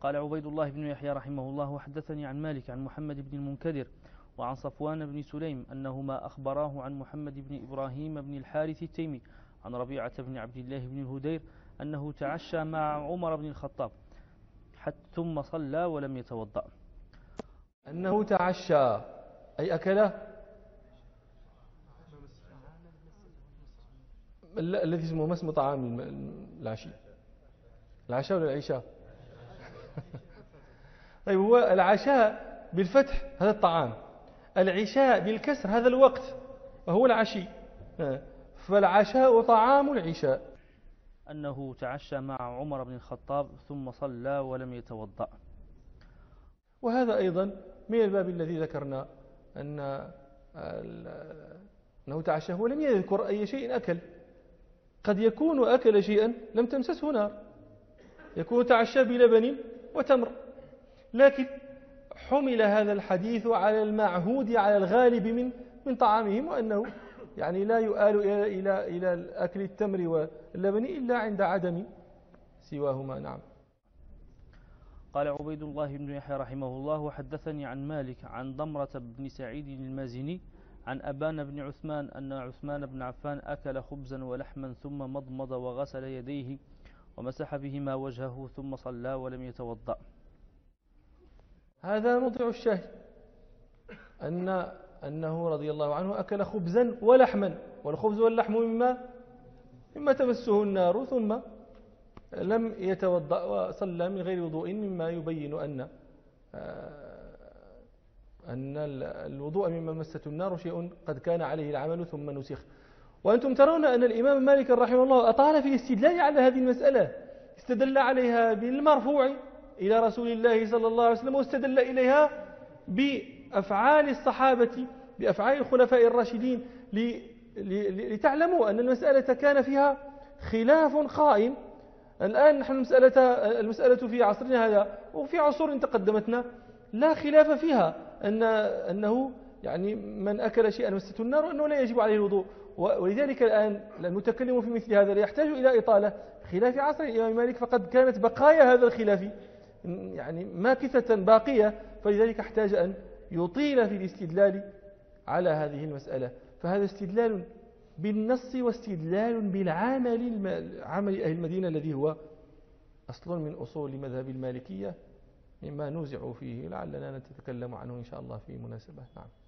قال عبيد الله بن يحيى رحمه الله: وحدثني عن مالك عن محمد بن المنكدر وعن صفوان بن سليم أنهما أخبراه عن محمد بن إبراهيم بن الحارث التيمي عن ربيعة بن عبد الله بن الهدير أنه تعشى مع عمر بن الخطاب ثم صلى ولم يتوضأ. أنه تعشى أي أكل الذي اسمه ما اسمه طعام العشاء ولا العشاء؟ طيب، هو العشاء بالفتح هذا الطعام، العشاء بالكسر هذا الوقت وهو العشي، فالعشاء طعام العشاء. أنه تعشى مع عمر بن الخطاب ثم صلى ولم يتوضأ. وهذا أيضا من الباب الذي ذكرنا أنه تعشى ولم يذكر أي شيء أكل. قد يكون أكل شيئا لم تمسسه نار، يكون تعشى بلبن وتمر، لكن حمل هذا الحديث على المعهود على الغالب من طعامهم، وأنه يعني لا يؤال إلى أكل التمر واللبن إلا عند عدم سواهما. نعم. قال عبيد الله بن يحيى رحمه الله: وحدثني عن مالك عن ضمرة بن سعيد المازني عن أبان بن عثمان أن عثمان بن عفان أكل خبزا ولحما ثم مضمض وغسل يديه ومسح بهما وجهه ثم صلى ولم يتوضأ. هذا موضع الشاهد، أنه رضي الله عنه أكل خبزا ولحما، والخبز واللحم مما تمسه النار، ثم لم يتوضأ وصلى من غير وضوء، مما يبين أن الوضوء مما مسته النار شيء قد كان عليه العمل ثم نسخ. وأنتم ترون أن الإمام مالك رحمه الله أطال في الاستدلال على هذه المسألة، استدل عليها بالمرفوع إلى رسول الله صلى الله عليه وسلم، واستدل إليها بأفعال الصحابة، بأفعال الخلفاء الراشدين، لتعلموا أن المسألة كان فيها خلاف قائم. الآن نحن المسألة في عصرنا هذا وفي عصور تقدمتنا لا خلاف فيها أنه يعني من أكل شيئا مسته النار وأنه لا يجب عليه الوضوء. ولذلك الآن المتكلم في مثل هذا يحتاج إلى إطالة خلاف عصر الإمام مالك، فقد كانت بقايا هذا الخلاف يعني ماكثة باقية، فلذلك احتاج أن يطيل في الاستدلال على هذه المسألة. فهذا استدلال بالنص واستدلال بالعمل، عمل أهل المدينة الذي هو أصل من أصول مذهب المالكية، مما نوزع فيه لعلنا نتكلم عنه إن شاء الله في مناسبة. نعم.